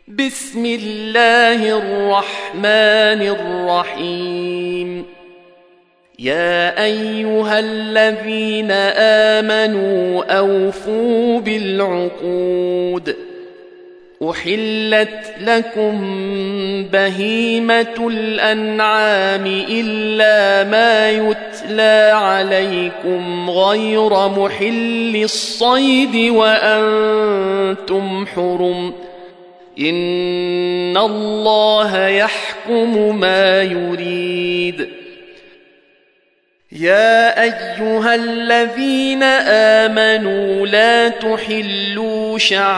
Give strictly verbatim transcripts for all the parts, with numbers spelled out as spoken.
بسم الله الرحمن الرحيم. يا أيها الذين آمنوا أوفوا بالعقود. أحلت لكم بهيمة الأنعام إلا ما يتلى عليكم غير محل الصيد وأنتم حرم. إن الله يحكم ما يريد. يا أيها الذين آمنوا لا تحلوا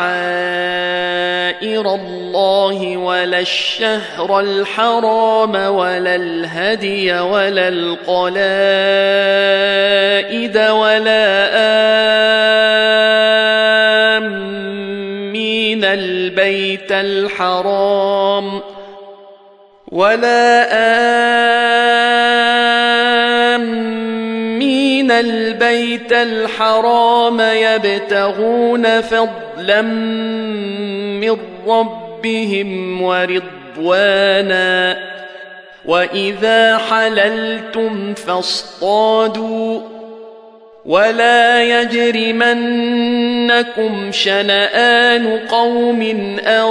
شعائر الله ولا الشهر الحرام ولا الهدي ولا القلائد ولا آمين البيت الحرام ولا آمين البيت الحرام يبتغون فضلا من ربهم ورضوانا. وإذا حللتم فاصطادوا ولا يجرمنكم شنآن قوم أن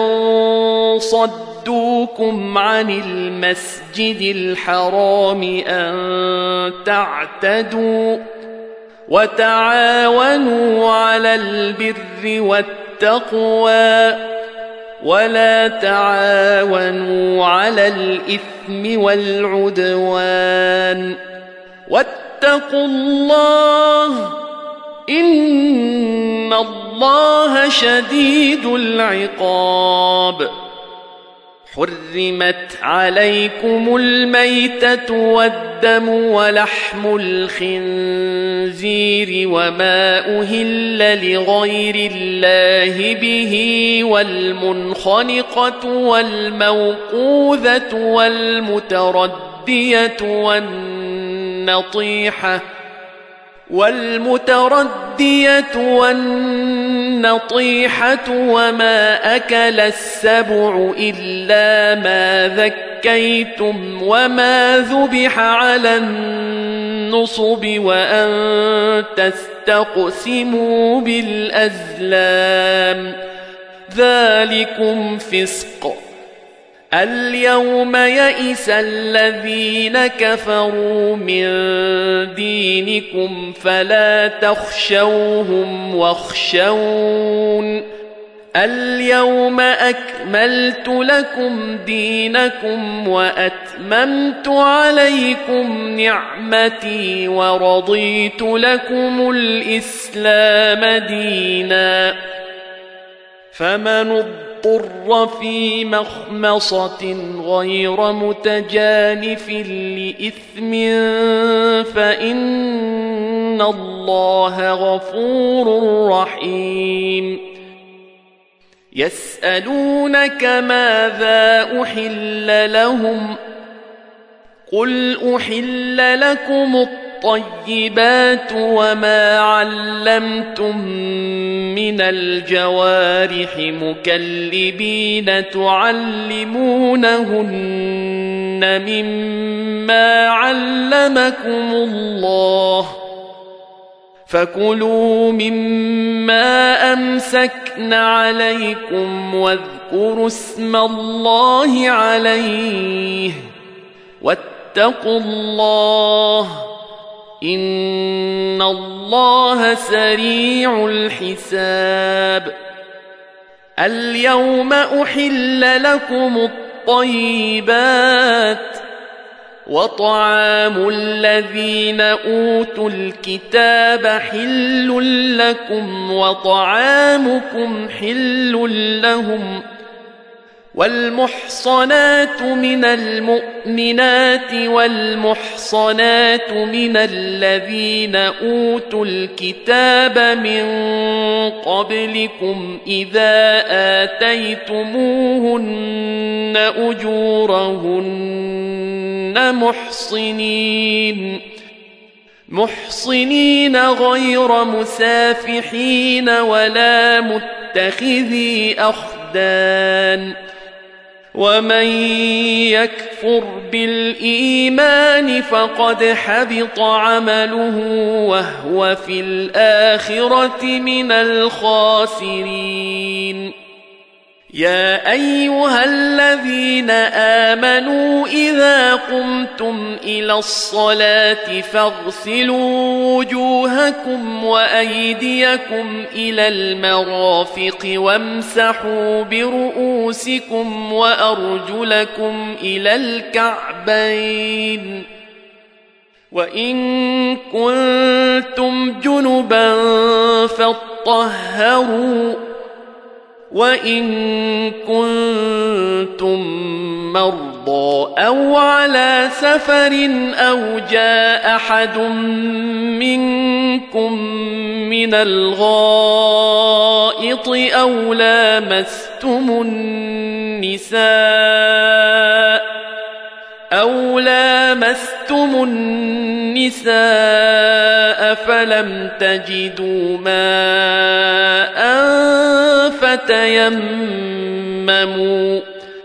صدوكم عن المسجد الحرام أن تعتدوا. وتعاونوا على البر والتقوى ولا تعاونوا على الإثم والعدوان. واتقوا الله إن الله شديد العقاب. حرمت عليكم الميتة والدم ولحم الخنزير وما أهل لغير الله به والمنخنقة والموقوذة والمتردية والنطيحة والمتردية والنطيحة وما أكل السبع إلا ما ذكيتم وما ذبح على النصب وأن تستقسموا بالأزلام ذلكم فسق. اليوم يئس الذين كفروا من دينكم فلا تخشوهم واخشون. اليوم أكملت لكم دينكم وأتممت عليكم نعمتي ورضيت لكم الإسلام دينا. فمن اضطر في مخمصة غير متجانف لإثم فإن الله غفور رحيم. يسألونك ماذا أحل لهم قل أحل لكم الطيبات وما علمتم من الجوارح مكلبين تعلمونهن مما علمكم الله فكلوا مما أمسكن عليكم واذكروا اسم الله عليه واتقوا الله إن الله سريع الحساب. اليوم أحل لكم الطيبات وطعام الذين أوتوا الكتاب حل لكم وطعامكم حل لهم. والمحصنات من المؤمنات والمحصنات من الذين أوتوا الكتاب من قبلكم إذا آتيتموهن أجورهن محصنين محصنين غير مسافحين ولا متخذي أخذ الوحدان ومن يكفر بالإيمان فقد حبط عمله وهو في الآخرة من الخاسرين يا أيها الذين آمنوا إذا قمتم إلى الصلاة فاغسلوا وجوهكم وأيديكم إلى المرافق وامسحوا برؤوسكم وأرجلكم إلى الكعبين وإن كنتم جنبا فاطهروا وإن كنتم مرضى أو على سفر أو جاء أحد منكم من الغائط أو لامستم النساء أو لامستم النساء فلم تجدوا ماء فتيمموا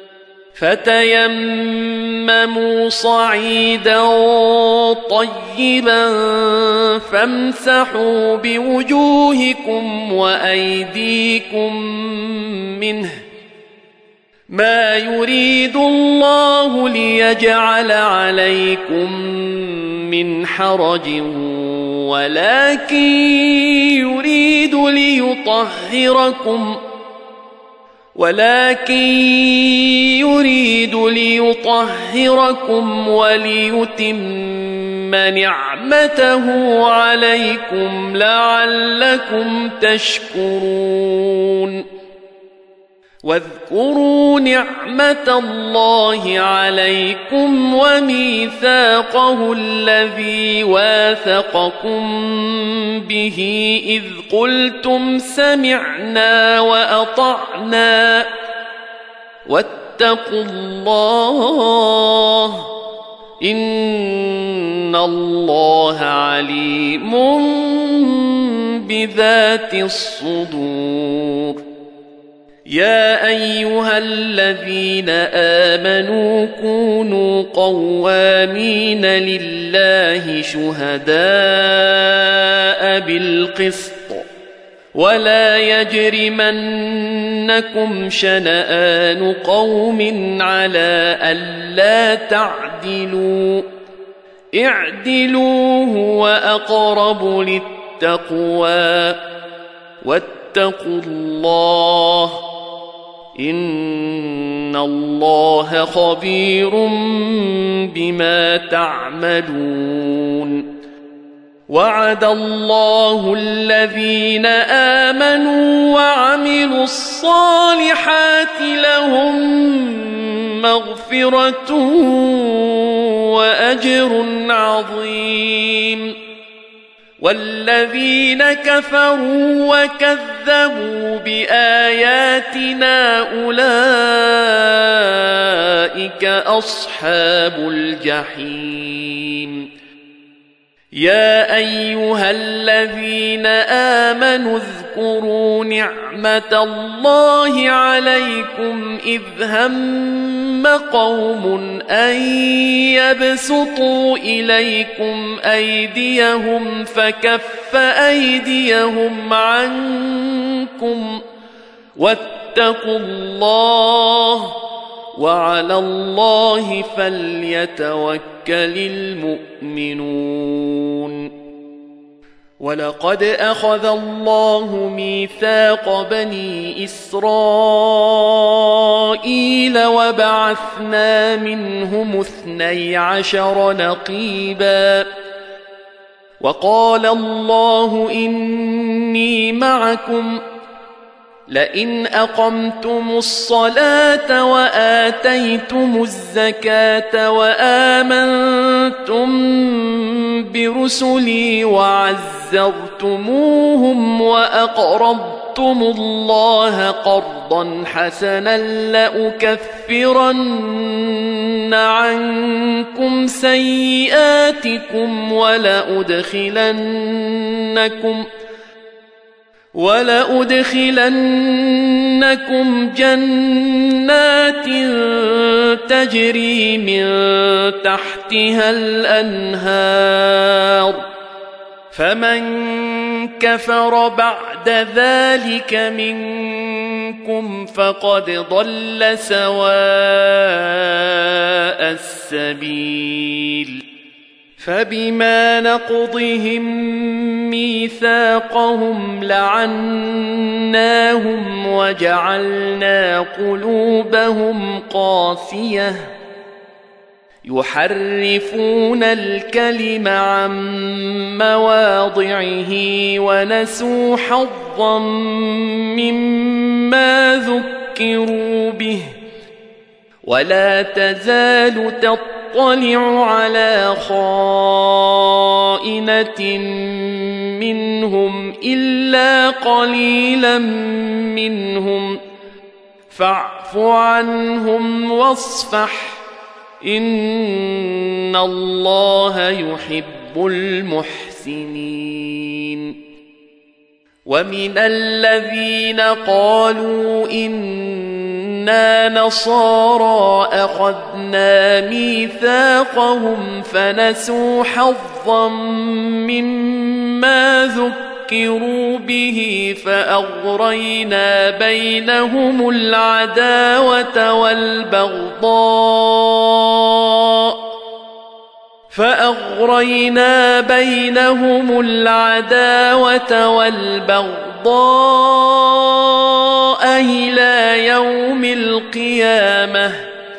فتيمموا صعيدا طيبا فامسحوا بوجوهكم وأيديكم منه ما يريد الله ليجعل عليكم من حرج ولكن يريد ليطهركم ولكن يريد ليطهركم وليتم نعمته عليكم لعلكم تشكرون واذكروا نعمة الله عليكم وميثاقه الذي واثقكم به إذ قلتم سمعنا وأطعنا واتقوا الله إن الله عليم بذات الصدور يا أيها الذين آمنوا كونوا قوامين لله شهداء بالقسط ولا يجرمنكم شنآن قوم على ألا تعدلوا اعدلوا هو أقرب للتقوى واتقوا الله إن الله خبير بما تعملون وعد الله الذين آمنوا وعملوا الصالحات لهم مغفرة وأجر عظيم والذين كفروا وكذبوا بآياتنا أولئك أصحاب الجحيم يا أيها الذين آمنوا اذكروا نعمة الله عليكم إذ هم قوم أن يبسطوا إليكم أيديهم فكف أيديهم عنكم واتقوا الله وعلى الله فليتوكل المؤمنون ولقد أخذ الله ميثاق بني إسرائيل وبعثنا منهم اثني عشر نقيبا وقال الله إني معكم لئن أقمتم الصلاة وآتيتم الزكاة وآمنتم برسلي وعزرتموهم وأقرضتم الله قرضا حسنا لأكفرن عنكم سيئاتكم ولأدخلنكم ولأدخلنكم جنات تجري من تحتها الأنهار فمن كفر بعد ذلك منكم فقد ضل سواء السبيل فبما نقضهم ميثاقهم لعناهم وجعلنا قلوبهم قاسية يحرفون الكلم عن مواضعه ونسوا حظا مما ذكروا به ولا تزال تطلع على خائنة منهم إلا قليلا منهم فاعف عنهم واصفح إن الله يحب المحسنين ومن الذين قالوا إنا نصارى أخذنا ميثاقهم فنسوا حظا مما ذكروا به فأغرينا بينهم العداوة والبغضاء فأغرينا بينهم العداوة والبغضاء إلى يوم القيامة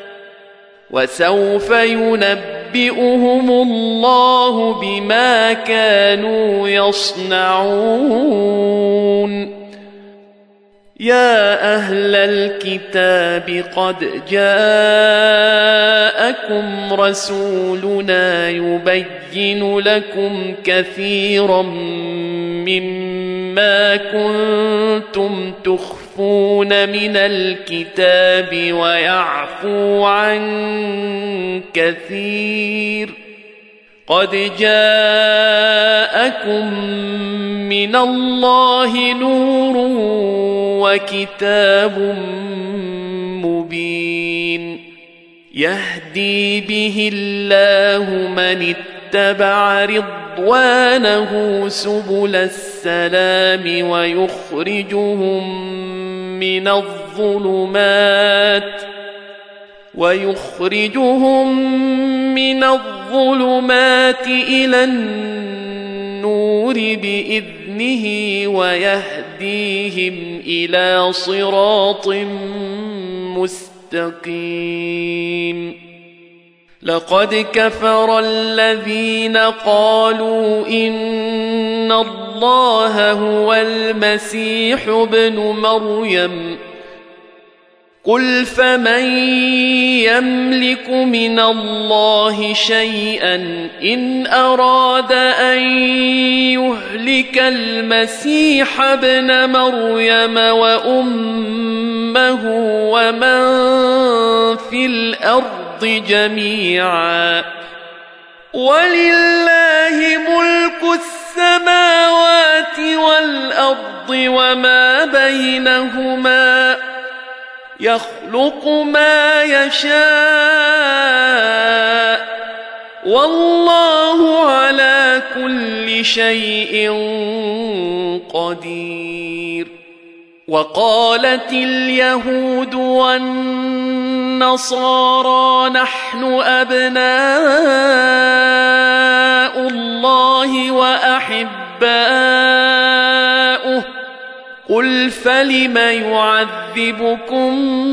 وسوف ينبئهم الله بما كانوا يصنعون يا أهل الكتاب قد جاءكم رسولنا يبين لكم كثيرا مما كنتم تخفون من الكتاب ويعفو عن كثير قد جاءكم من الله نور وكتاب مبين يهدي به الله من اتبع رضوانه سبل السلام ويخرجهم من الظلمات ويخرجهم من الظلمات إلى النور بإذنه ويهديهم إلى صراط مستقيم لقد كفر الذين قالوا إن الله هو المسيح ابن مريم قل فمن يملك من الله شيئا إن أراد أن يهلك المسيح ابن مريم وأمه ومن في الأرض جميعا ولله ملك السماوات والأرض وما بينهما يخلق ما يشاء والله على كل شيء قدير وقالت اليهود والنصارى نحن أبناء الله وأحباؤه قل فلم يعذبكم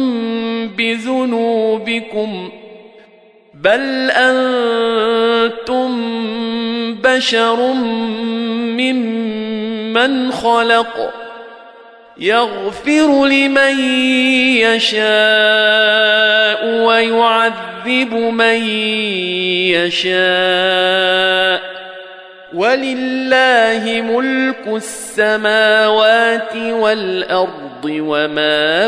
بذنوبكم بل أنتم بشر ممن خلق يغفر لمن يشاء ويعذب من يشاء ولله ملك السماوات والأرض وما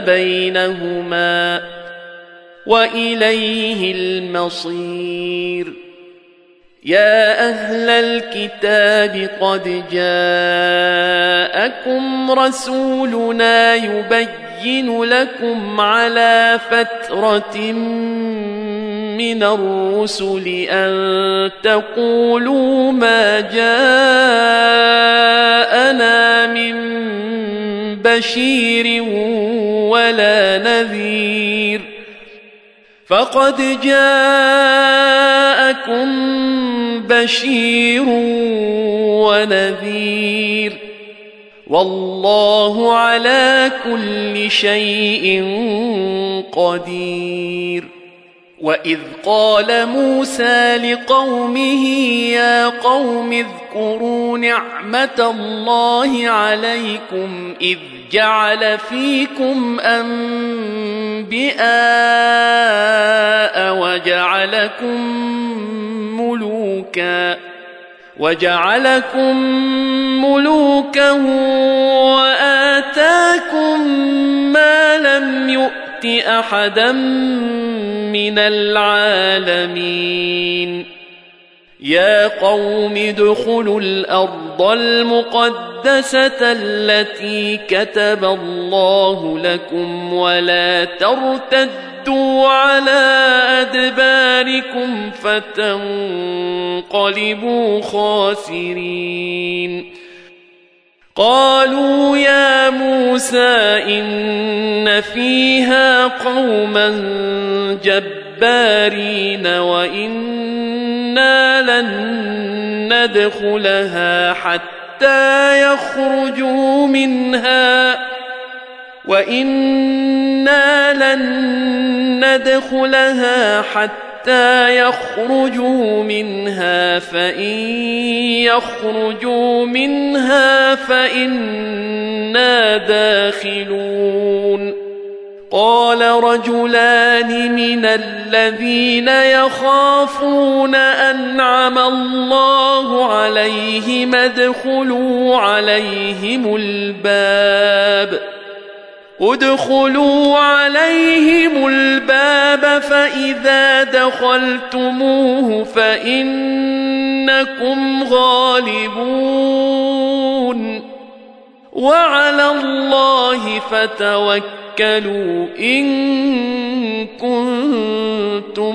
بينهما وإليه المصير يا أهل الكتاب قد جاءكم رسولنا يبين لكم على فترة من الرسل أن تقولوا ما جاءنا من بشير ولا نذير فقد جاءكم بشير ونذير والله على كل شيء قدير. وإذ قال موسى لقومه يا قوم اذكروا نعمة الله عليكم إذ جعل فيكم أنبياء وجعلكم ملوكا وجعلكم ملوكا وآتاكم ما لم يؤت أحدا من العالمين. يا قوم ادخلوا الأرض المقدسة التي كتب الله لكم ولا ترتدوا على أدباركم فتنقلبوا خاسرين. قالوا يا موسى إن فيها قوما جبارين وإنا لن ندخلها حتى يخرجوا منها وإنا لن ندخلها حتى يخرجوا منها فإن يخرجوا منها فإنا داخلون. قال رجلان من الذين يخافون أنعم الله عليهم ادخلوا عليهم الباب ادخلوا عليهم الباب فإذا دخلتموه فإنكم غالبون وعلى الله فتوكلوا إن كنتم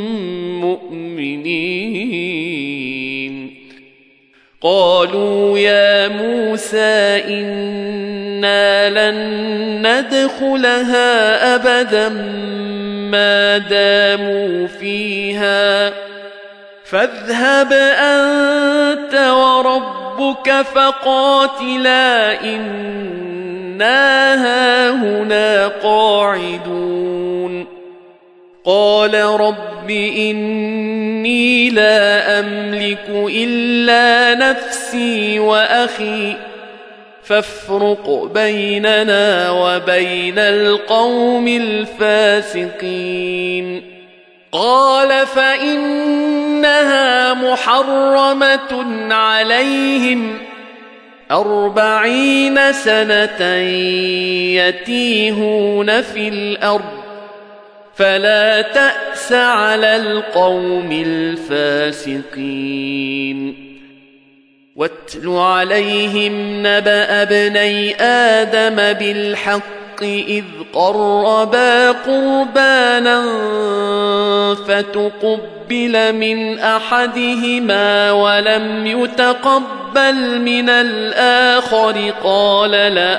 مؤمنين. قالوا يا موسى إنا لن ندخلها أبدا ما داموا فيها فاذهب أنت وربك فقاتلا إنا هاهنا قاعدون. قال رب إني لا أملك إلا نفسي وأخي فافرق بيننا وبين القوم الفاسقين. قال فإنها محرمة عليهم أربعين سنة يتيهون في الأرض فلا تأس على القوم الفاسقين. واتل عليهم نبأ ابني آدم بالحق إذ قربا قربانا فتقبل من أحدهما ولم يتقبل من الآخر قال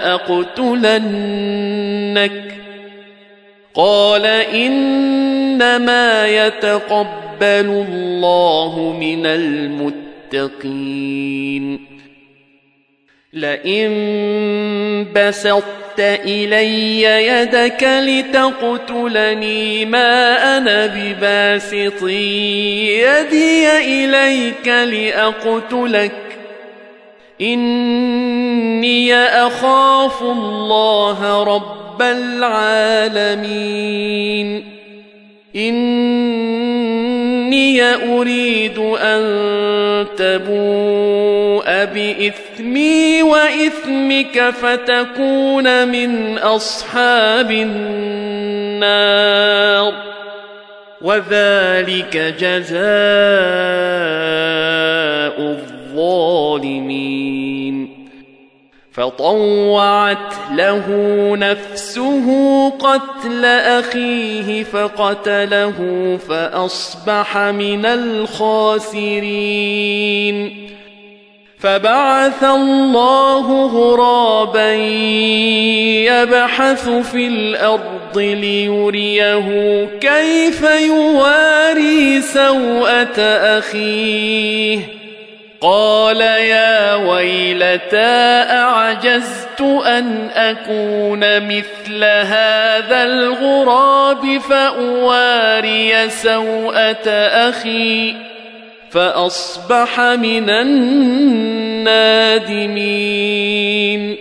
لأقتلنك قال إنما يتقبل الله من المتقين. لئن بسطت إلي يدك لتقتلني ما أنا بباسط يدي إليك لأقتلك إني أخاف الله رب العالمين. إني أريد أن تبوء بإثمي وإثمك فتكون من أصحاب النار وذلك جزاء الظالمين. فطوعت له نفسه قتل أخيه فقتله فأصبح من الخاسرين. فبعث الله غرابا يبحث في الأرض ليريه كيف يواري سوءة أخيه قال يا ويلتى أعجزت أن أكون مثل هذا الغراب فأواري سوءة أخي فأصبح من النادمين.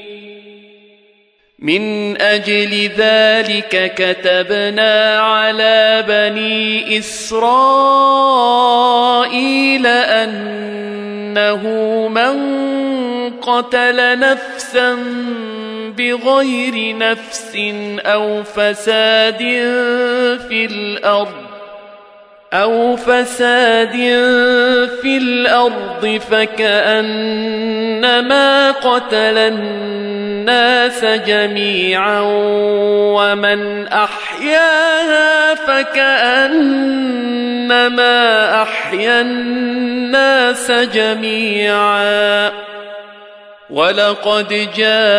من أجل ذلك كتبنا على بني إسرائيل أنه من قتل نفسا بغير نفس أو فساد في الأرض أو فساد في الأرض فكأنما قتل الناس جميعا ومن أحياها فكأنما أحيا الناس جميعا. ولقد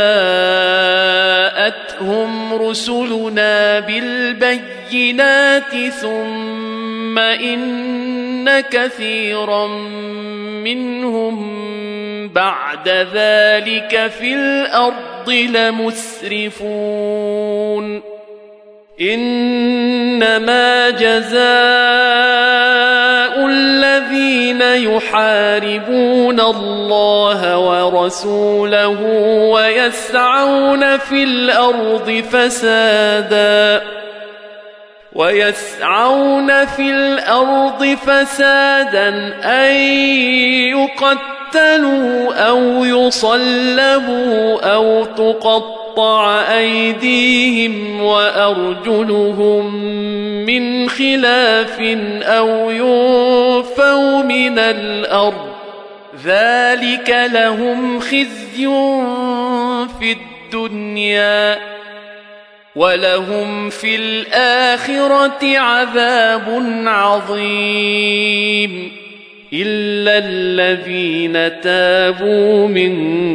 جاءتهم رسلنا بالبينات ثم إن كثيرا منهم بعد ذلك في الأرض لمسرفون. إنما جزاء الذين يحاربون الله ورسوله ويسعون في الأرض فسادا ويسعون في الأرض فسادا أن يقتلوا أو يصلبوا أو تقطع أيديهم وأرجلهم من خلاف أو ينفوا من الأرض ذلك لهم خزي في الدنيا ولهم في الآخرة عذاب عظيم. إلا الذين تابوا من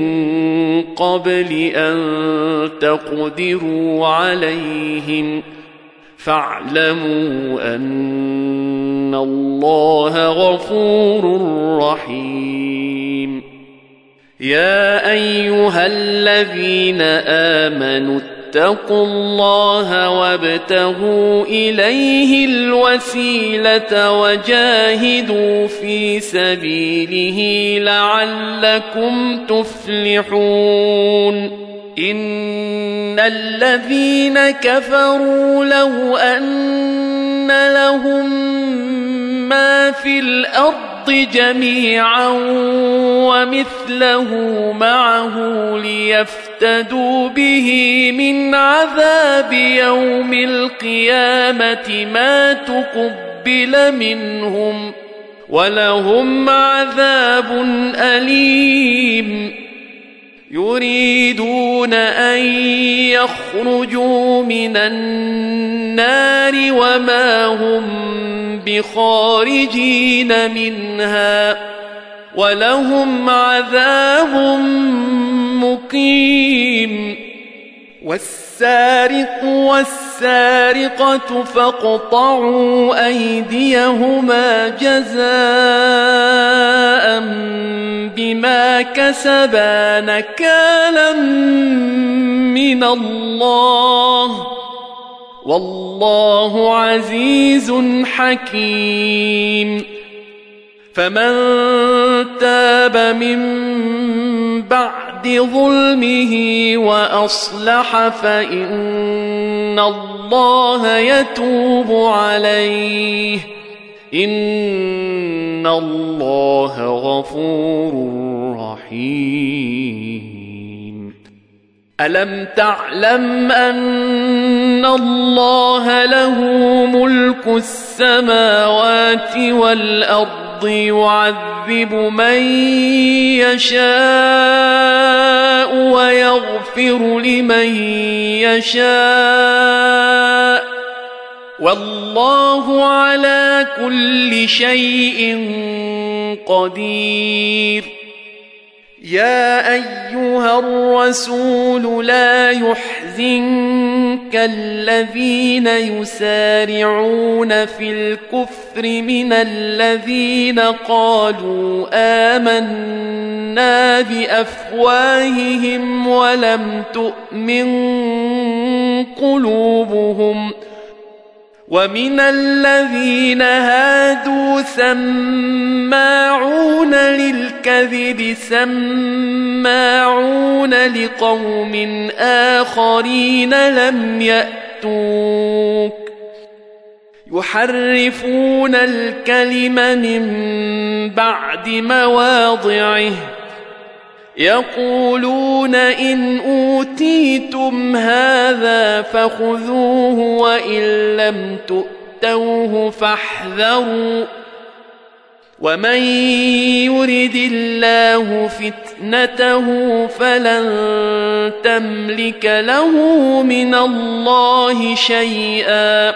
قبل أن تقدروا عليهم فاعلموا أن الله غفور رحيم. يا أيها الذين آمنوا اتقوا الله وابتغوا إليه الوسيلة وجاهدوا في سبيله لعلكم تفلحون. إن الذين كفروا لو أن لهم ما في الأرض جميعا ومثله معه ليفتدوا به من عذاب يوم القيامة ما تقبل منهم ولهم عذاب أليم. يريدون أن يخرجوا من النار وما هم بخارجين منها ولهم عذاب مقيم. والسارق والسارقة فاقطعوا أيديهما جزاء بما كسبا نكالا من الله والله عزيز حكيم. فمن تاب من بعد ظلمه وأصلح فإن الله يتوب عليه إن الله غفور رحيم. ألم تعلم أن الله له ملك السماوات والأرض يعذب من يشاء ويغفر لمن يشاء والله على كل شيء قدير. يا أيها الرسول لا يحزنك الذين يسارعون في الكفر من الذين قالوا آمنا بأفواههم ولم تؤمن قلوبهم ومن الذين هادوا سماعون للكذب سماعون لقوم آخرين لم يأتوك يحرفون الكلم من بعد مواضعه يقولون إن أوتيتم هذا فخذوه وإن لم تؤتوه فاحذروا ومن يرد الله فتنته فلن تملك له من الله شيئا.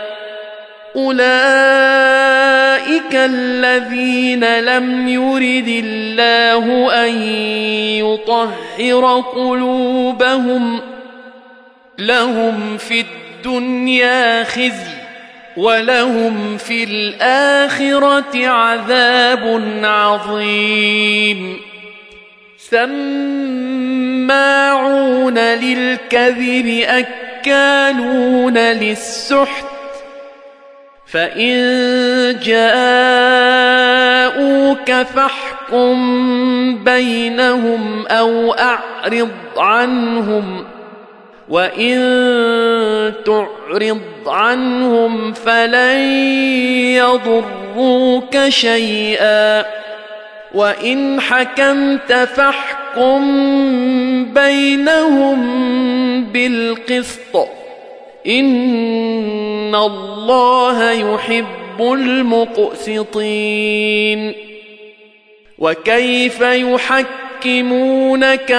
أولئك الذين لم يرد الله أن يطهر قلوبهم لهم في الدنيا خزي ولهم في الآخرة عذاب عظيم. سماعون للكذب أكالون للسحت فإن جاءوك فاحكم بينهم أو أعرض عنهم وإن تعرض عنهم فلن يضروك شيئا وإن حكمت فاحكم بينهم بالقسط إن الله يحب المقسطين. وكيف يحكمونك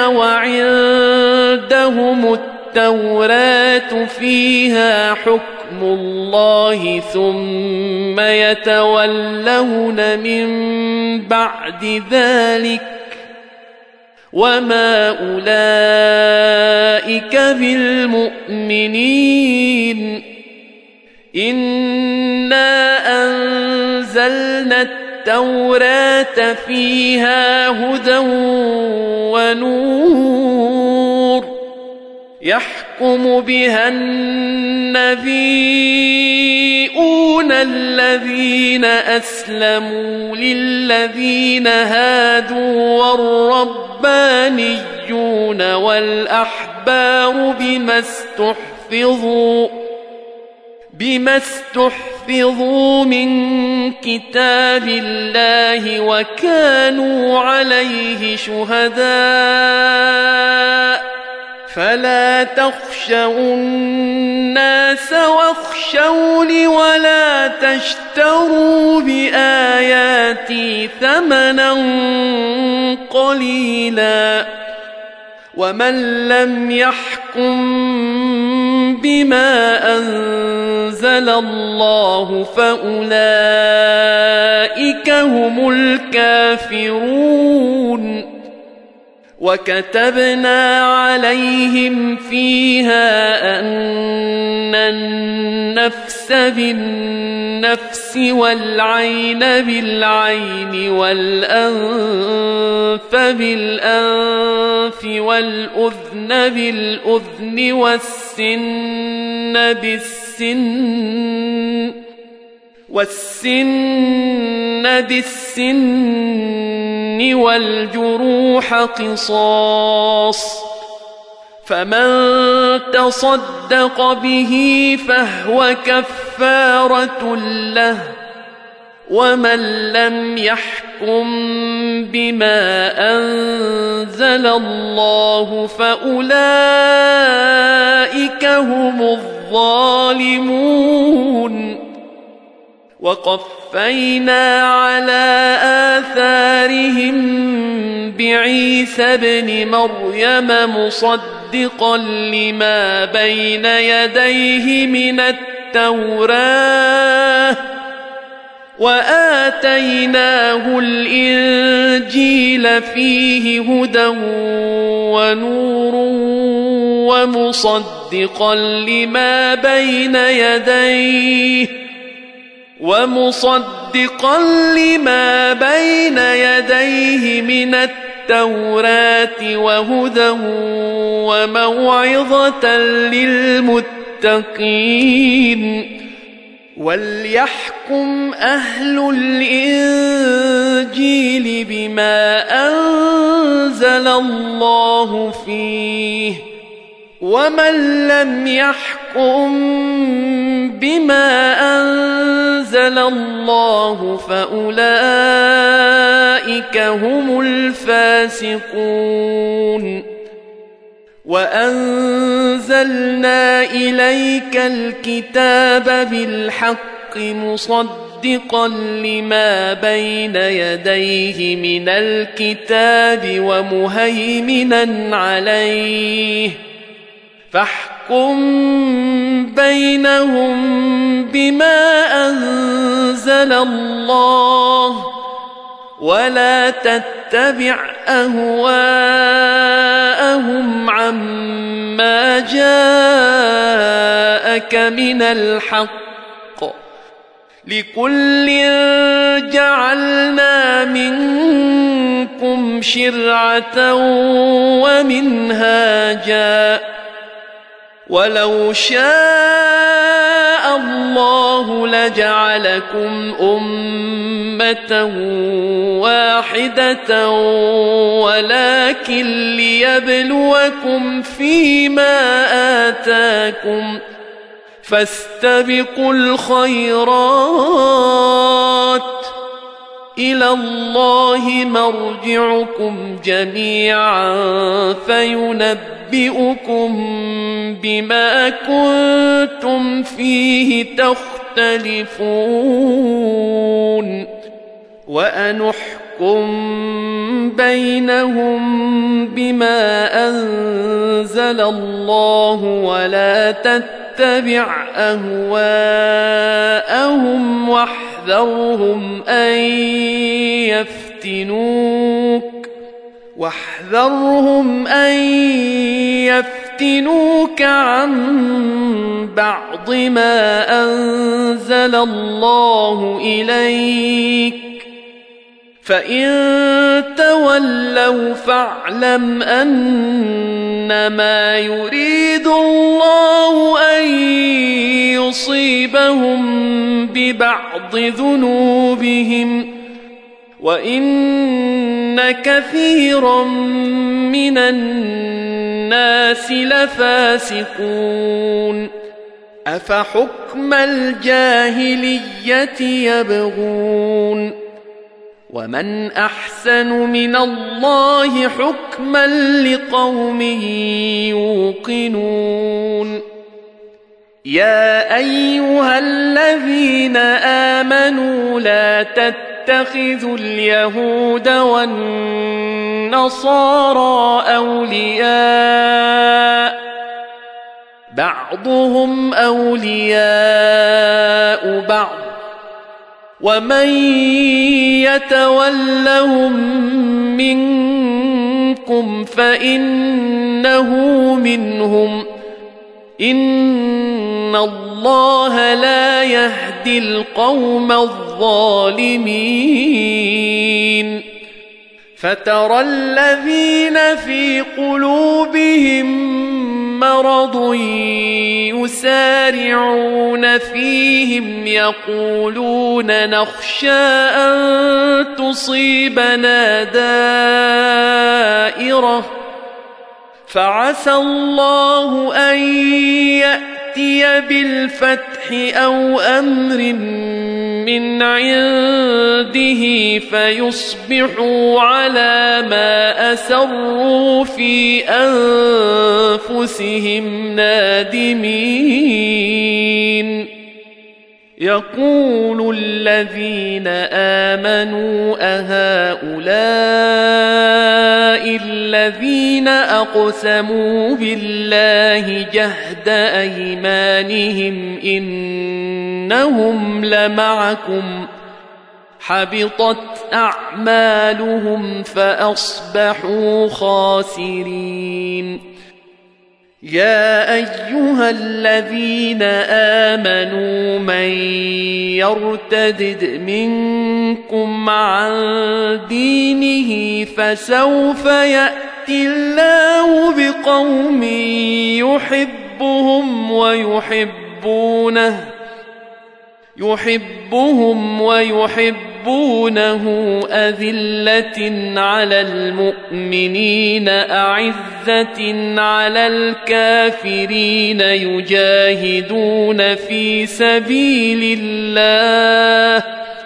وعندهم التوراة فيها حكم الله ثم يتولون من بعد ذلك وما أولئك بالمؤمنين. إنا أنزلنا التوراة فيها هدى ونور يحكم بها النبيون الذين أسلموا للذين هادوا والربانيون والأحبار بما استحفظوا بما استحفظوا من كتاب الله وكانوا عليه شهداء فلا تخشوا الناس واخشوني ولا تشتروا بآياتي ثمنا قليلا ومن لم يحكم بما أنزل الله فأولئك هم الكافرون. وكتبنا عليهم فيها أن النفس بالنفس والعين بالعين والأنف بالأنف والأذن بالأذن والسن بالسن والسن بالسن والجروح قصاص فمن تصدق به فهو كفارة له ومن لم يحكم بما أنزل الله فأولئك هم الظالمون. وقفينا على آثارهم بعيسى ابن مريم مصدقا لما بين يديه من التوراة وآتيناه الإنجيل فيه هدى ونور ومصدقا لما بين يديه ومصدقا لما بين يديه من التوراة وهدى وموعظة للمتقين. وليحكم أهل الإنجيل بما أنزل الله فيه ومن لم يحكم بما أنزل الله فأولئك هم الفاسقون. وأنزلنا إليك الكتاب بالحق مصدقا لما بين يديه من الكتاب ومهيمنا عليه فاحكم بينهم بما أنزل الله ولا تتبع أهواءهم عما جاءك من الحق لكل جعلنا منكم شرعة ومنهاجا ولو شاء الله لجعلكم أمة واحدة ولكن ليبلوكم فيما آتاكم فاستبقوا الخيرات إلى الله مرجعكم جميعا فينبئكم بما كنتم فيه تختلفون وأنحكم بينهم بما أنزل الله ولا تتبع أهواءهم واحذرهم أن يفتنوك واحذرهم أن يفتنوك عن بعض ما أنزل الله إليك فإن تولوا فاعلم أنما يريد الله أن يصيبهم ببعض ذنوبهم وإن كثيرا من الناس لفاسقون. أفحكم الجاهلية يبغون ومن أحسن من الله حكما لقوم يوقنون. يا أيها الذين آمنوا لا تتخذوا اليهود والنصارى أولياء بعضهم أولياء بعض ومن يتولهم منكم فإنه منهم إن الله لا يهدي القوم الظالمين. فترى الذين في قلوبهم مرض يسارعون فيهم يقولون نخشى أن تصيبنا دائرة فعسى الله أن يأتي بالفتح أو أمر من عنده فيصبحوا على ما أسروا في أنفسهم نادمين يقول الذين آمنوا أهؤلاء الذين أقسموا بالله جهد أيمانهم إنهم لمعكم حبطت أعمالهم فأصبحوا خاسرين يا أيها الذين آمنوا من يرتد منكم عن دينه فسوف يأتي الله بقوم يحبهم ويحبونه يحبهم ويحبونه أذلة على المؤمنين أعزة على الكافرين يجاهدون في سبيل الله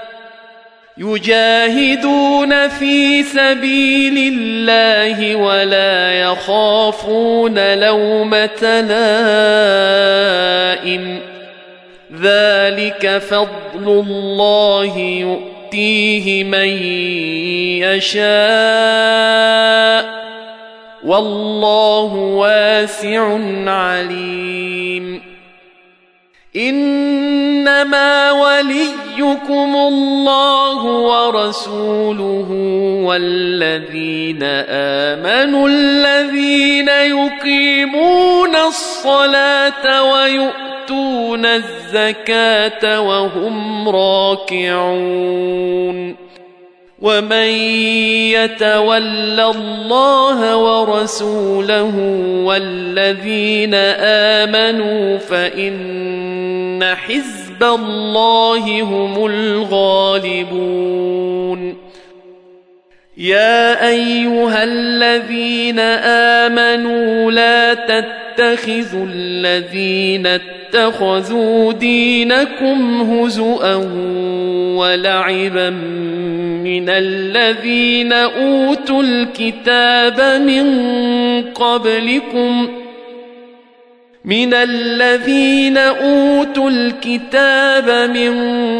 يجاهدون في سبيل الله ولا يخافون لومة لائم ذلك فضل الله يؤتيه من يشاء والله واسع عليم إنما وليكم الله ورسوله والذين آمنوا الذين يقيمون الصلاة ويؤتون الزكاة وهم راكعون ومن يتول الله ورسوله والذين آمنوا فإن حزب الله هم الغالبون يا أيها الذين آمنوا لا تتخذوا الذين اتخذوا دينكم هزؤا ولعبا من الذين أوتوا الكتاب من قبلكم من الذين أوتوا الكتاب من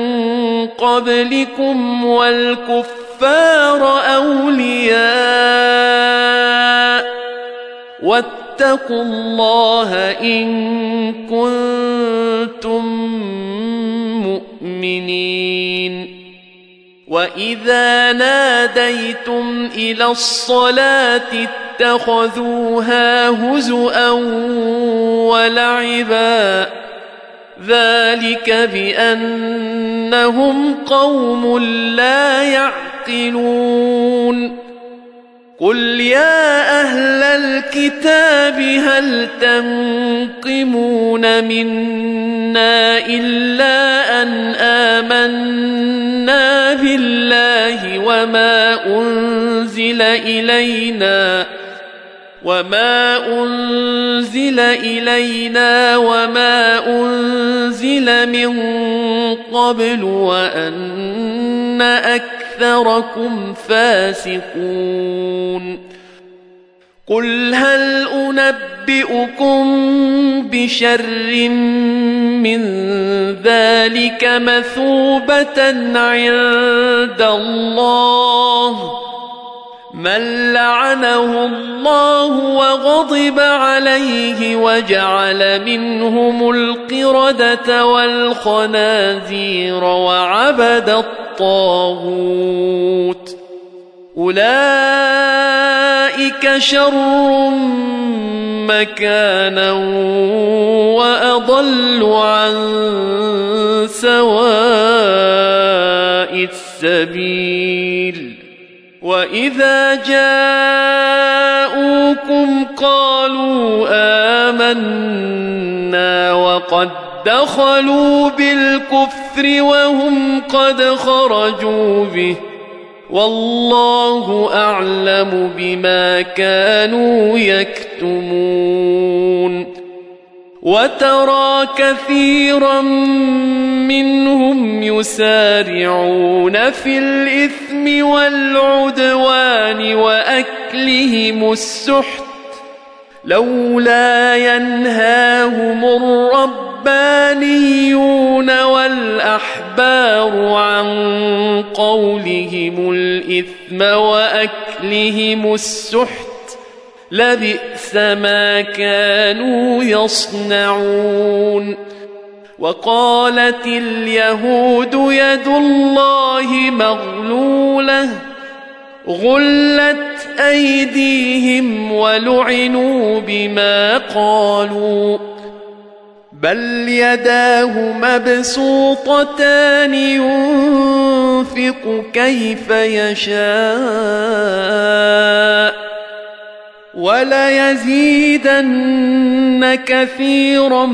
قبلكم والكفار أولياء واتقوا الله إن كنتم مؤمنين وإذا ناديتم إلى الصلاة اتخذوها هزؤا ولعبا ذلك بأنهم قوم لا يعقلون قل يا أهل الكتاب هل تنقمون منا إلا أن آمنا بالله وما أنزل إلينا وما أنزل إلينا وما أنزل من قبل وأن أكثركم فاسقون قل هل أنبئكم بشر من ذلك مثوبة عند الله من لعنه الله وغضب عليه وجعل منهم القردة والخنازير وعبد الطاغوت أولئك شر مكانا وأضل عن سواء السبيل وإذا جاءوكم قالوا آمنا وقد دخلوا بالكفر وهم قد خرجوا به والله أعلم بما كانوا يكتمون وترى كثيرا منهم يسارعون في الإثم والعدوان وأكلهم السحت لولا ينهاهم الربانيون والأحبار عن قولهم الإثم وأكلهم السحت لبئس ما كانوا يصنعون. وقالت اليهود يد الله مغلولة غلت أيديهم ولعنوا بما قالوا بل يداه مبسوطتان ينفق كيف يشاء وليزيدن كثيرا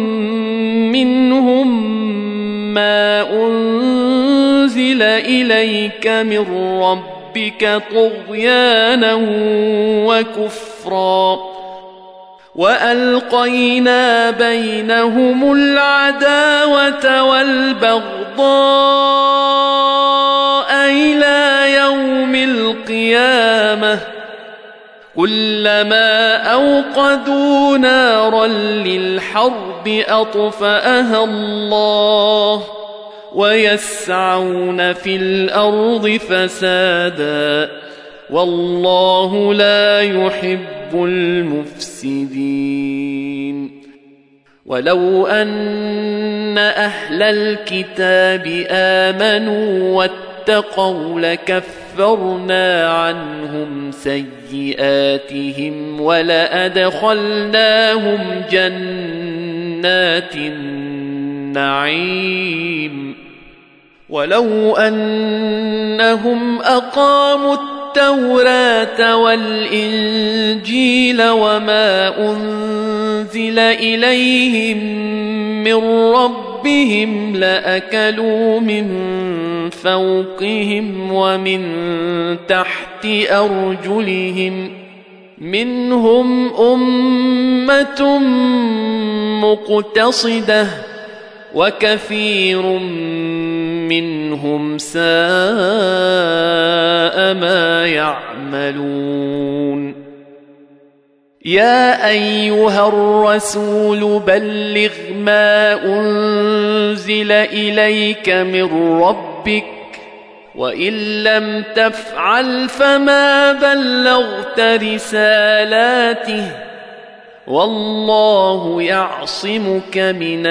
منهم ما أنزل إليك من ربك طغيانا وكفرا وألقينا بينهم العداوة والبغضاء إلى يوم القيامة كلما أوقدوا نارا للحرب أطفأها الله ويسعون في الأرض فسادا والله لا يحب المفسدين. ولو أن أهل الكتاب آمنوا واتقوا لكفرنا عنهم سيئاتهم ولأدخلناهم جنات النعيم. ولو أنهم أقاموا التوراة والإنجيل وما أنزل إليهم من ربهم لأكلوا من فوقهم ومن تحت أرجلهم منهم أمة مقتصدة وكثير منهم ساء ما يعملون. يا أيها الرسول بلغ ما أنزل إليك من ربك وإن لم تفعل فما بلغت رسالاته والله يعصمك من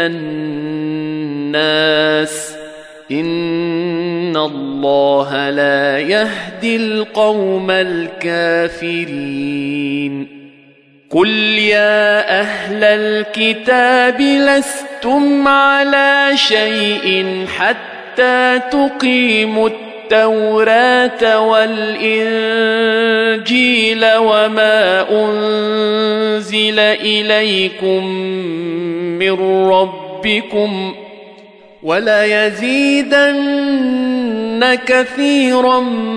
الناس إن الله لا يهدي القوم الكافرين. قل يا أهل الكتاب لستم على شيء حتى تقيموا التوراة والإنجيل وما أنزل إليكم من ربكم وليزيدن كثيرا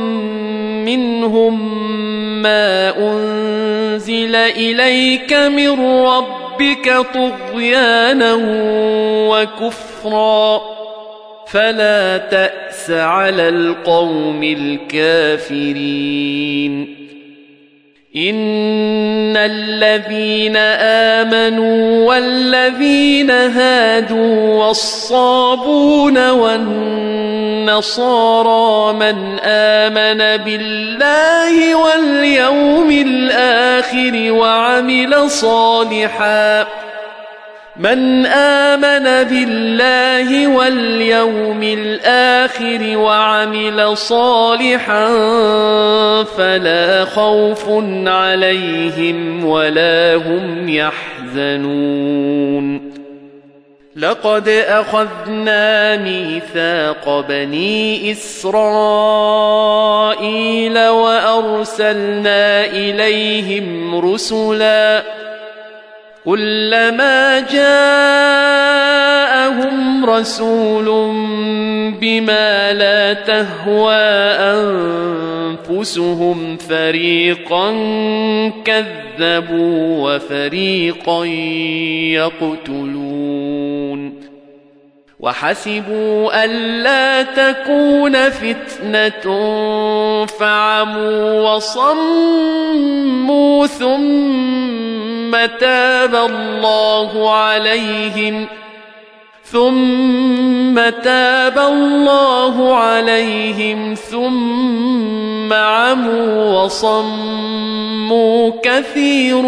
منهم ما أنزل إليك من ربك طغيانا وكفرا فلا تأس على القوم الكافرين. إن الذين آمنوا والذين هادوا والصابون والنصارى من آمن بالله واليوم الآخر وعمل صالحا من آمن بالله واليوم الآخر وعمل صالحا فلا خوف عليهم ولا هم يحزنون. لقد أخذنا ميثاق بني إسرائيل وأرسلنا إليهم رسلا كلما جاءهم رسول بما لا تهوى أنفسهم فريقا كذبوا وفريقا يقتلون. وحسبوا ألا تكون فتنة فعموا وصموا ثم تاب الله عليهم ثم تاب الله عليهم ثم عموا وصموا كثير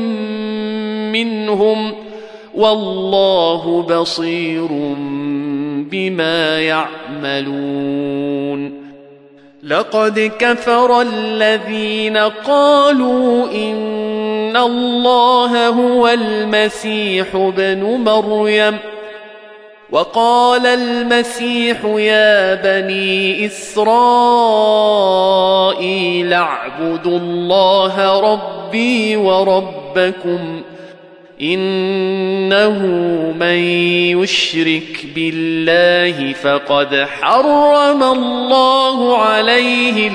منهم والله بصير بما يعملون لقد كفر الذين قالوا إن الله هو المسيح ابن مريم وقال المسيح يا بني إسرائيل اعبدوا الله ربي وربكم إنه من يشرك بالله فقد حرم الله عليه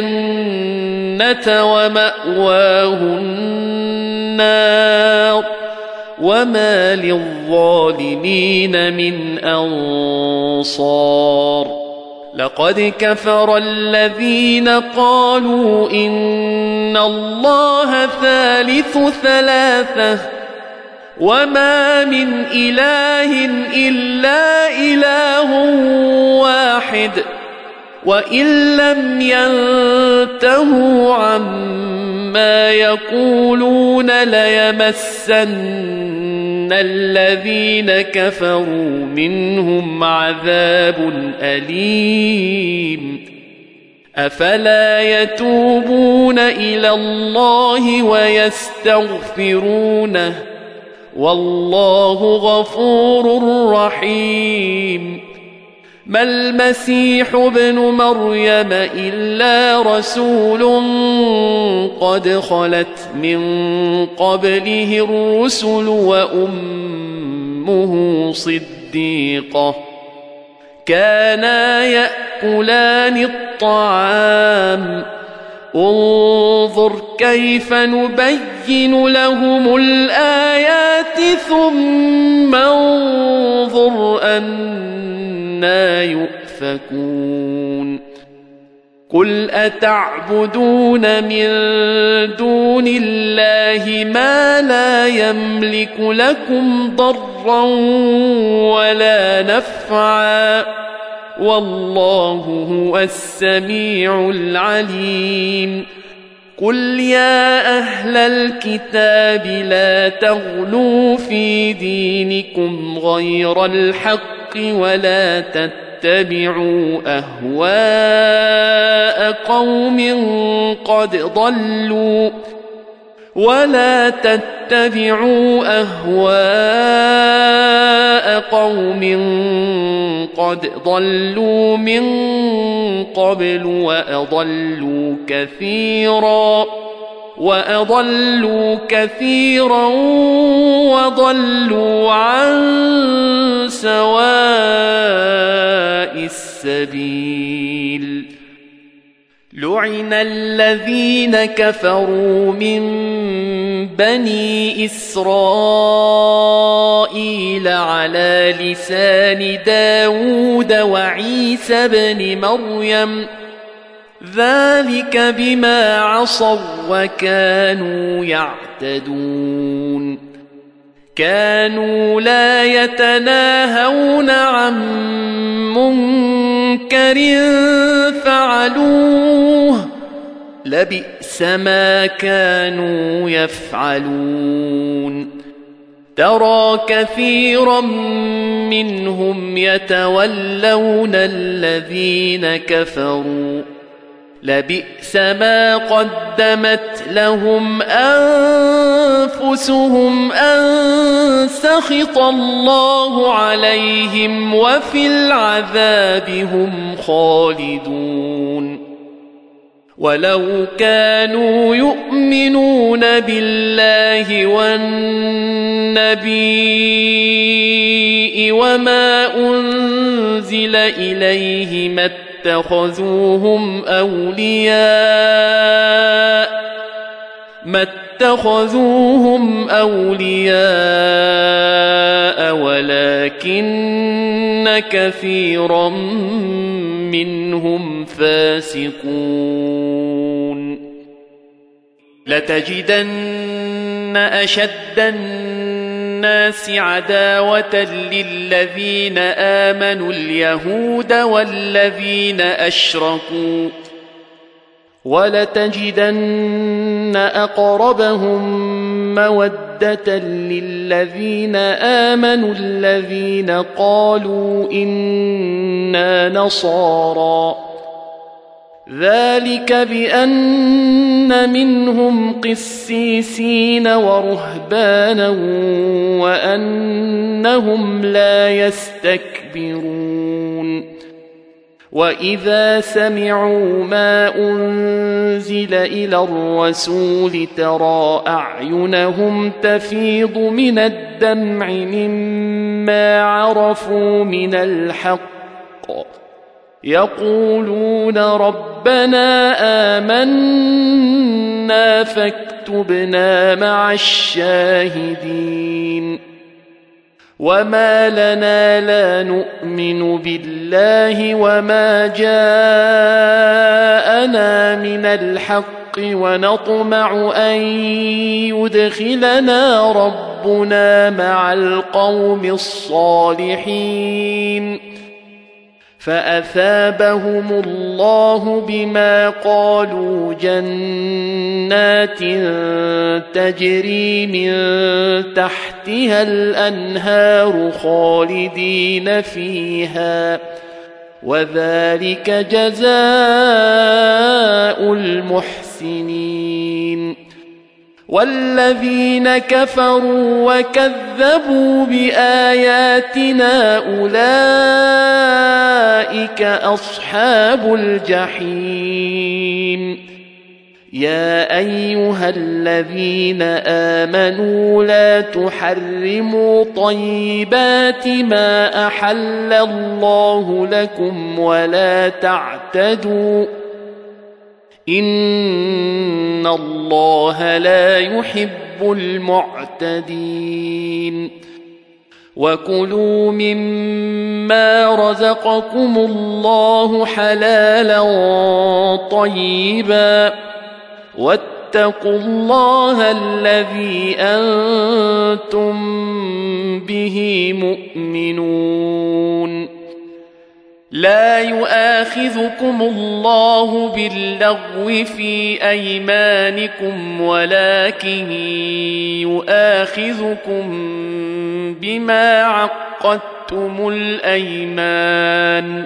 الجنة ومأواه النار وما للظالمين من أنصار لقد كفر الذين قالوا إن الله ثالث ثلاثة وما من إله إلا إله واحد وإن لم ينتهوا عما يقولون ليمسن الذين كفروا منهم عذاب أليم أفلا يتوبون إلى الله ويستغفرونه والله غفور رحيم ما المسيح ابن مريم إلا رسول قد خلت من قبله الرسل وأمه صديقة كانا يأكلان الطعام انظر كيف نبين لهم الآيات ثم انظر أنا يؤفكون قل أتعبدون من دون الله ما لا يملك لكم ضرا ولا نفعا والله هو السميع العليم قل يا أهل الكتاب لا تغلوا في دينكم غير الحق ولا تتبعوا أهواء قوم قد ضلوا ولا تتبعوا أهواء قوم قد ضلوا من قبل وأضلوا كثيرا وأضلوا كثيرا وضلوا عن سواء السبيل لعن الذين كفروا من بني إسرائيل على لسان داود وعيسى بن مريم ذلك بما عصوا وكانوا يعتدون كانوا لا يتناهون عن منكر فعلوه لبئس ما كانوا يفعلون ترى كثيرا منهم يتولون الذين كفروا لبئس ما قدمت لهم أنفسهم أن سخط الله عليهم وفي العذاب هم خالدون ولو كانوا يؤمنون بالله والنبي وما أنزل إليه ما اتخذوهم أولياء ما اتخذوهم أولياء ولكن كثيرا منهم فاسقون لتجدن أشد الناس عداوة للذين آمنوا اليهود والذين أشركوا ولتجدن أقربهم مودة للذين آمنوا الذين قالوا إنا نصارى ذلك بأن منهم قسيسين ورهبانا وأنهم لا يستكبرون وإذا سمعوا ما أنزل إلى الرسول ترى أعينهم تفيض من الدمع مما عرفوا من الحق يقولون ربنا آمنا فاكتبنا مع الشاهدين وما لنا لا نؤمن بالله وما جاءنا من الحق ونطمع أن يدخلنا ربنا مع القوم الصالحين فأثابهم الله بما قالوا جنات تجري من تحتها الأنهار خالدين فيها وذلك جزاء المحسنين والذين كفروا وكذبوا بآياتنا أولئك أصحاب الجحيم يا أيها الذين آمنوا لا تحرموا طيبات ما أحل الله لكم ولا تعتدوا إن الله لا يحب المعتدين وكلوا مما رزقكم الله حلالا طيبا واتقوا الله الذي أنتم به مؤمنون لا يؤاخذكم الله باللغو في أيمانكم ولكن يؤاخذكم بما عقدتم الأيمان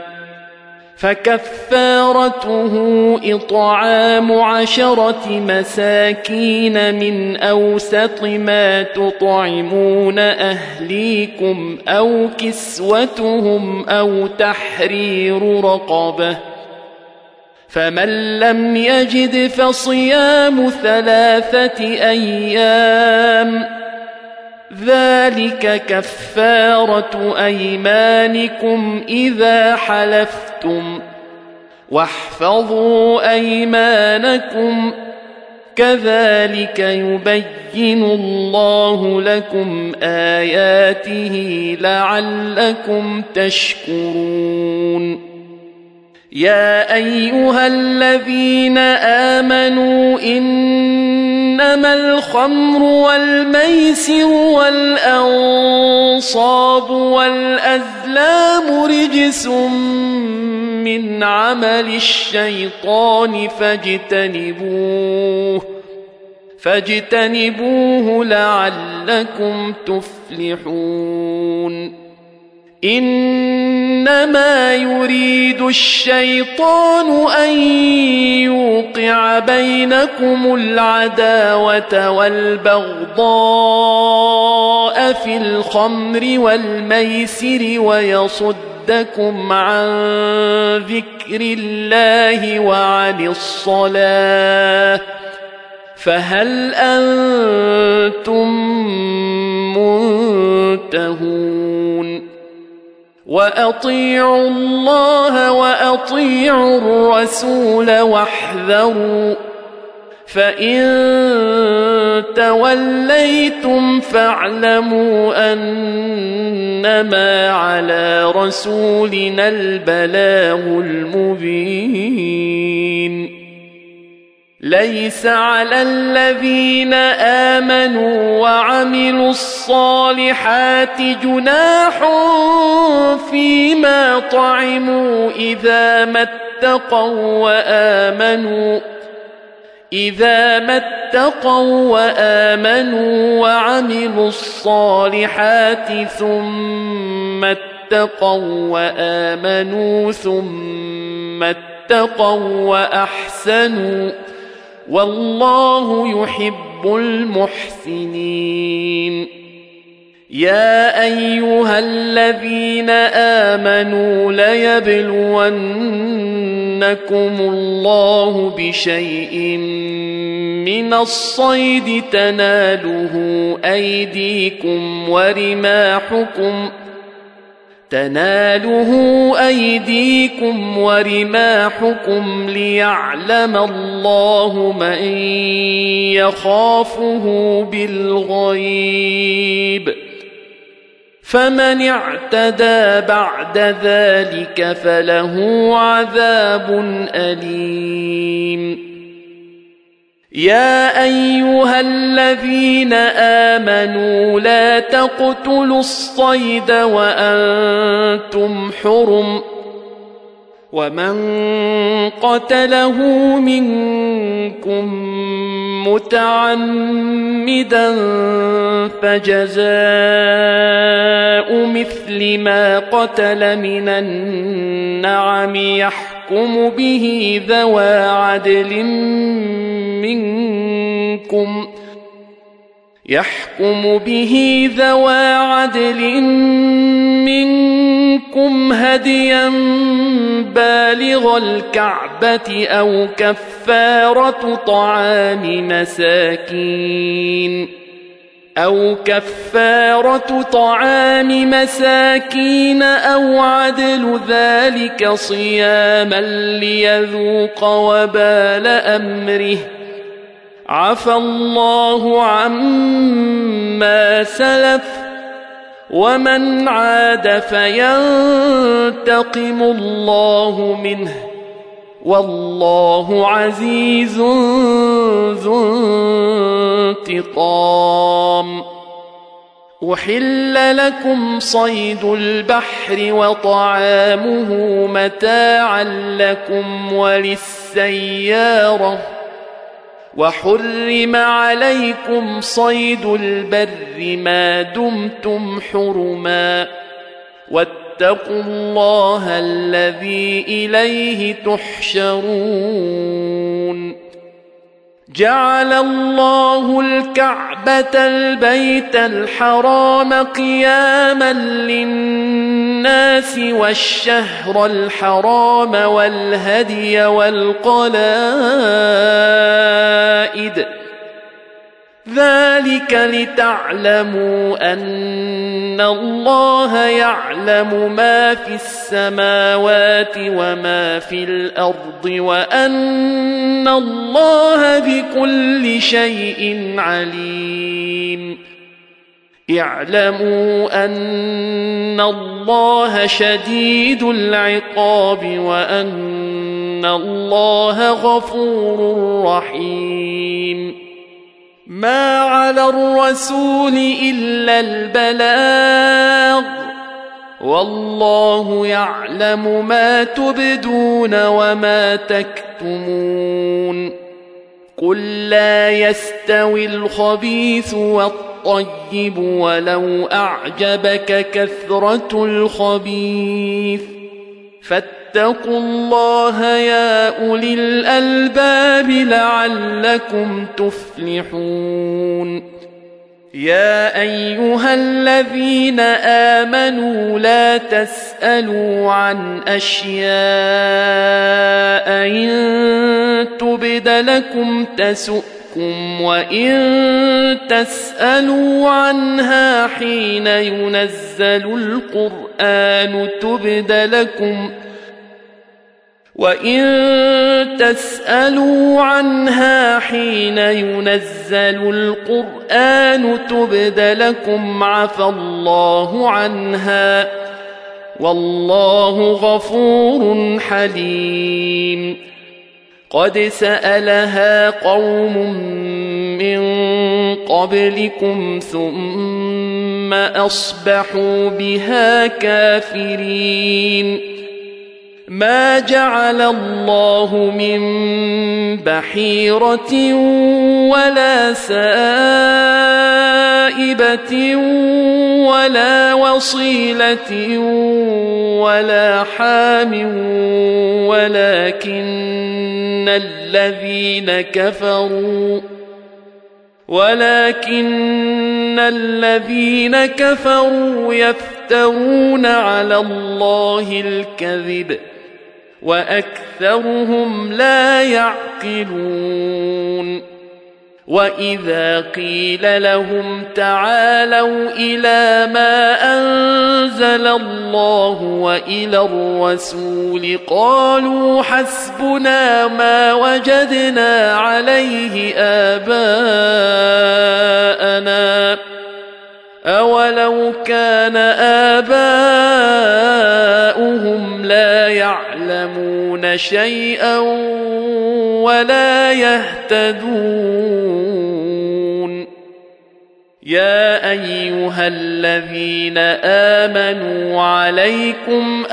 فكفارته إطعام عشرة مساكين من أوسط ما تطعمون أهليكم أو كسوتهم أو تحرير رقبة فمن لم يجد فصيام ثلاثة أيام ذلك كفارة أيمانكم إذا حلفتم واحفظوا أيمانكم كذلك يبين الله لكم آياته لعلكم تشكرون يا أيها الذين آمنوا إنما الخمر والميسر والأنصاب والأزلام رجس من عمل الشيطان فاجتنبوه فاجتنبوه لعلكم تفلحون إنما يريد الشيطان أن يوقع بينكم العداوة والبغضاء في الخمر والميسر ويصدكم عن ذكر الله وعن الصلاة فهل أنتم منتهون وأطيعوا الله وأطيعوا الرسول واحذروا فإن توليتم فاعلموا أنما على رسولنا البلاغ المبين ليس على الذين آمنوا وعملوا الصالحات جناح فيما طعموا إذا ما اتقوا وآمنوا إذا ما اتقوا وآمنوا وعملوا الصالحات ثم اتقوا وآمنوا ثم اتقوا وأحسنوا والله يحب المحسنين يا أيها الذين آمنوا ليبلونكم الله بشيء من الصيد تناله أيديكم ورماحكم تناله أيديكم ورماحكم ليعلم الله من يخافه بالغيب فمن اعتدى بعد ذلك فله عذاب أليم يا أيها الذين آمنوا لا تقتلوا الصيد وأنتم حرم ومن قتله منكم متعمدا فجزاء مثل ما قتل من النعم يحكم به ذوى عدل منكم يحكم به ذوى عدل منكم هديا بالغ الكعبة أو كفارة طعام مساكين أو كفارة طعام مساكين أو عدل ذلك صياما ليذوق وبال أمره عفى الله عما سلف ومن عاد فينتقم الله منه والله عزيز ذو انتقام أحل لكم صيد البحر وطعامه متاعا لكم وللسيارة وحرم عليكم صيد البر ما دمتم حرما واتقوا الله الذي إليه تحشرون جعل الله الكعبة البيت الحرام قياما للناس والشهر الحرام والهدي والقلائد ذلك لتعلموا أن الله يعلم ما في السماوات وما في الأرض وأن الله بكل شيء عليم اعلموا أن الله شديد العقاب وأن الله غفور رحيم ما على الرسول إلا البلاغ والله يعلم ما تبدون وما تكتمون قل لا يستوي الخبيث والطيب ولو أعجبك كثرة الخبيث فاتقوا الله يا أولي الألباب لعلكم تفلحون يا أيها الذين آمنوا لا تسألوا عن أشياء إن تبد لكم تسؤكم وإن تسألوا عنها حين ينزل القرآن تبد لكم وإن تسألوا عنها حين ينزل القرآن تبد لكم عفى الله عنها والله غفور حليم قد سألها قوم من قبلكم ثم أصبحوا بها كافرين ما جعل الله من بحيرة ولا سائبة ولا وصيلة ولا حام ولكن الذين كفروا ولكن الذين كفروا يفترون على الله الكذب وأكثرهم لا يعقلون وإذا قيل لهم تعالوا إلى ما أنزل الله وإلى الرسول قالوا حسبنا ما وجدنا عليه آباءنا أولو كان آباؤهم لا يعلمون شيئا ولا يهتدون يا أيها الذين آمنوا عليكم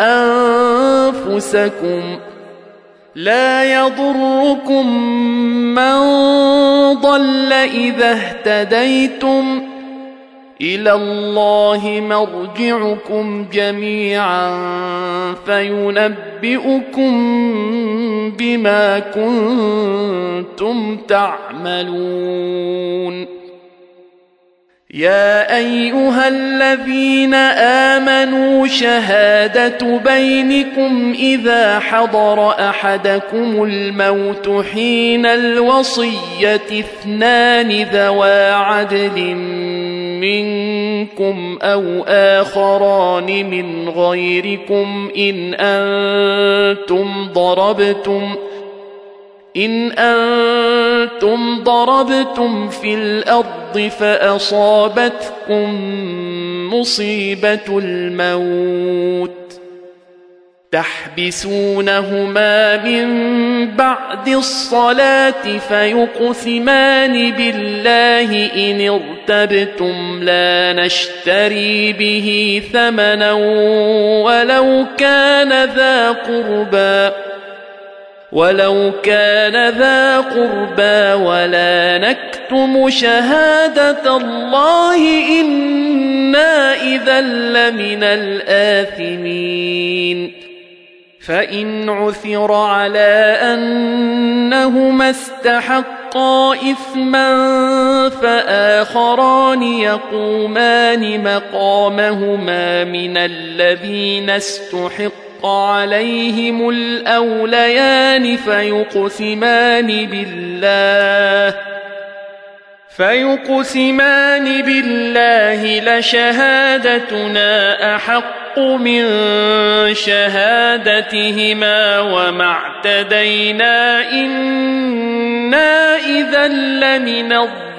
أنفسكم لا يضركم من ضل إذا اهتديتم إلى الله مرجعكم جميعا فينبئكم بما كنتم تعملون يا أيها الذين آمنوا شهادة بينكم إذا حضر أحدكم الموت حين الوصية اثنان ذوى عدل منكم أو آخران من غيركم إن أنتم ضربتم إن أنتم ضربتم في الأرض فأصابتكم مصيبة الموت تحبسونهما من بعد الصلاة فيقسمان بالله إن ارتبتم لا نشتري به ثمنا ولو كان ذا قربى ولو كان ذا قربى ولا نكتم شهادة الله إنا إذا لمن الآثمين فإن عثر على أنهما استحقا إثما فآخران يقومان مقامهما من الذين استحقوا عليهم الأوليان فيقسمان بالله فيقسمان بالله لشهادتنا أحق من شهادتهما وما اعتدينا إنا إذا لمن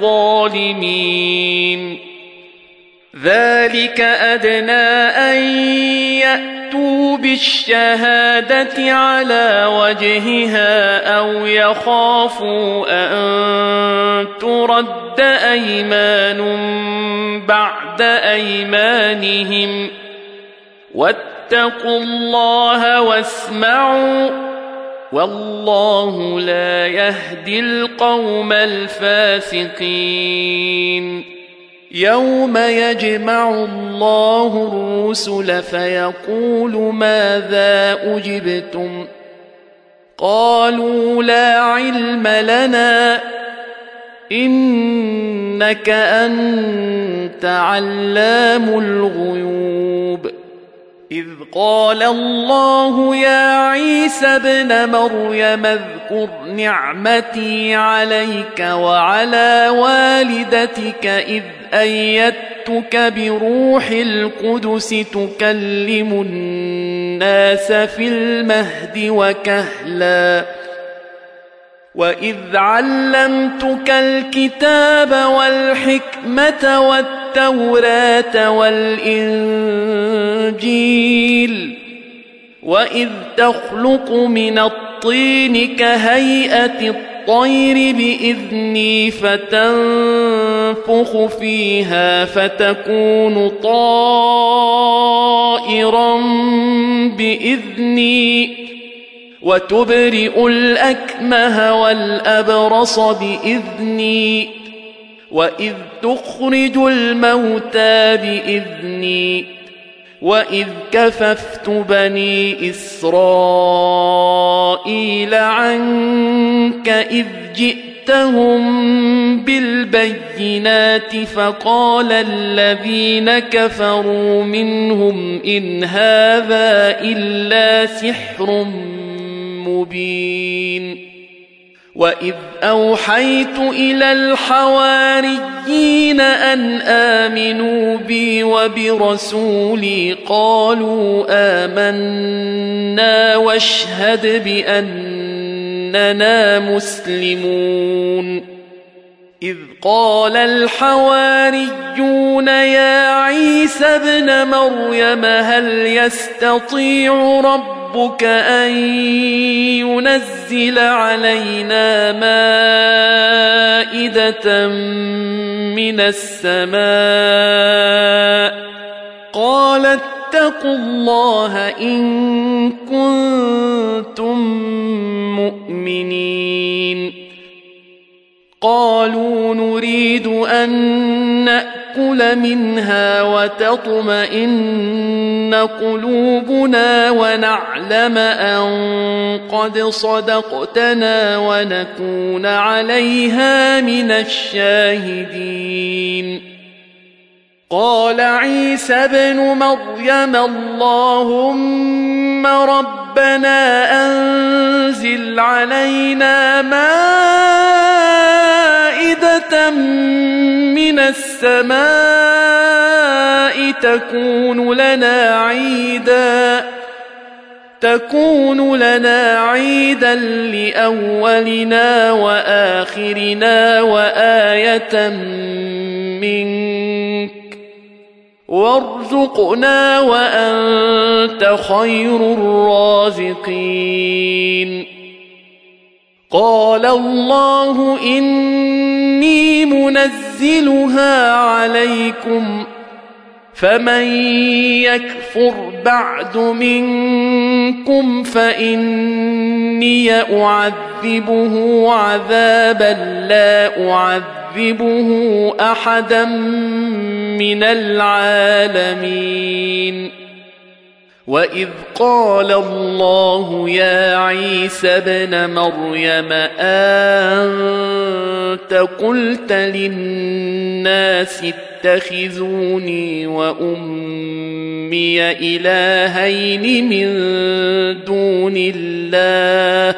الظالمين ذلك أدنى أن يأتوا بالشهادة على وجهها أو يخافوا أن ترد أيمان بعد أيمانهم واتقوا الله واسمعوا والله لا يهدي القوم الفاسقين يوم يجمع الله الرسل فيقول ماذا أجبتم قالوا لا علم لنا إنك أنت علام الغيوب إذ قال الله يا عيسى ابن مريم اذكر نعمتي عليك وعلى والدتك إذ أيدتك بروح القدس تكلم الناس في المهد وكهلا وإذ علمتك الكتاب والحكمة والتوراة والإنجيل وإذ تخلق من الطين كهيئة الطير بإذني فتنفخ فيها فتكون طائرا بإذني وتبرئ الأكمه والأبرص بإذني وإذ تخرج الموتى بإذني وإذ كففت بني إسرائيل عنك إذ جئتهم بالبينات فقال الذين كفروا منهم إن هذا إلا سحر مبين وإذ أوحيت إلى الحواريين أن آمنوا بي وبرسولي قالوا آمنا واشهد بأننا مسلمون إذ قال الحواريون يا عيسى ابن مريم هل يستطيع ربك أن ينزل علينا مائدة من السماء قال اتقوا الله إن كنتم مؤمنين قالوا نريد أن نأكل منها وتطمئن قلوبنا ونعلم أن قد صدقتنا ونكون عليها من الشاهدين قال عيسى ابن مريم اللهم ربنا أنزل علينا مائدة من السماء تكون لنا عيدا تكون لنا عيدا لأولنا وآخرنا وآية منك وارزقنا وأنت خير الرازقين قال الله إني منزلها عليكم فمن يكفر بعد منكم فإني أعذبه عذابا لا أعذبه أحدا من العالمين وإذ قال الله يا عيسى ابن مريم أنت قلت للناس اتخذوني وأمي إلهين من دون الله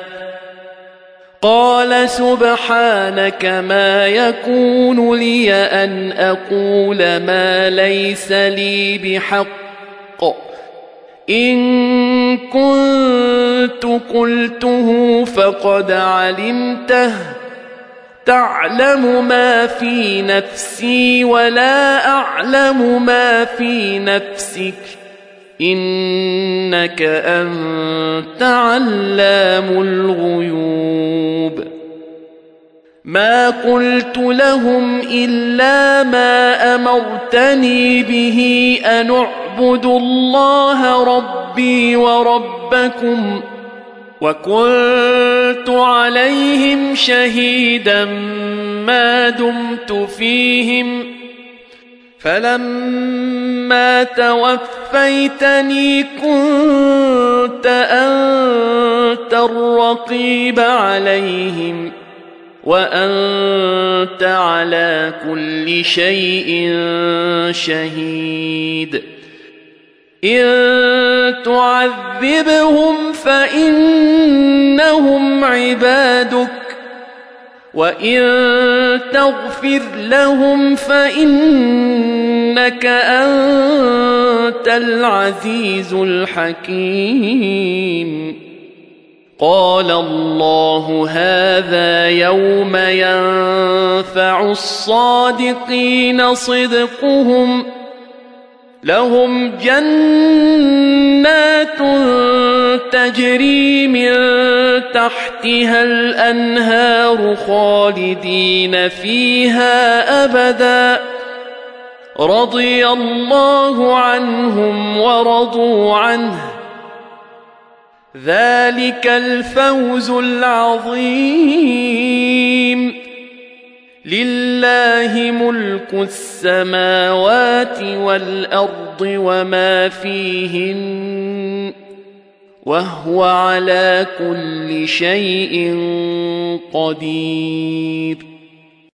قال سبحانك ما يكون لي أن أقول ما ليس لي بحق إن كنت قلته فقد علمته تعلم ما في نفسي ولا أعلم ما في نفسك إنك أنت علام الغيوب ما قلت لهم إلا ما أمرتني به أن اعبدوا الله ربي وربكم وكنت عليهم شهيدا ما دمت فيهم فلما توفيتني كنت أنت الرقيب عليهم وأنت على كل شيء شهيد إن تعذبهم فإنهم عبادك وإن تغفر لهم فإنك أنت العزيز الحكيم قال الله هذا يوم ينفع الصادقين صدقهم لهم جنات تجري من تحتها الأنهار خالدين فيها أبدا رضي الله عنهم ورضوا عنه ذلك الفوز العظيم لله ملك السماوات والأرض وما فيهن وهو على كل شيء قدير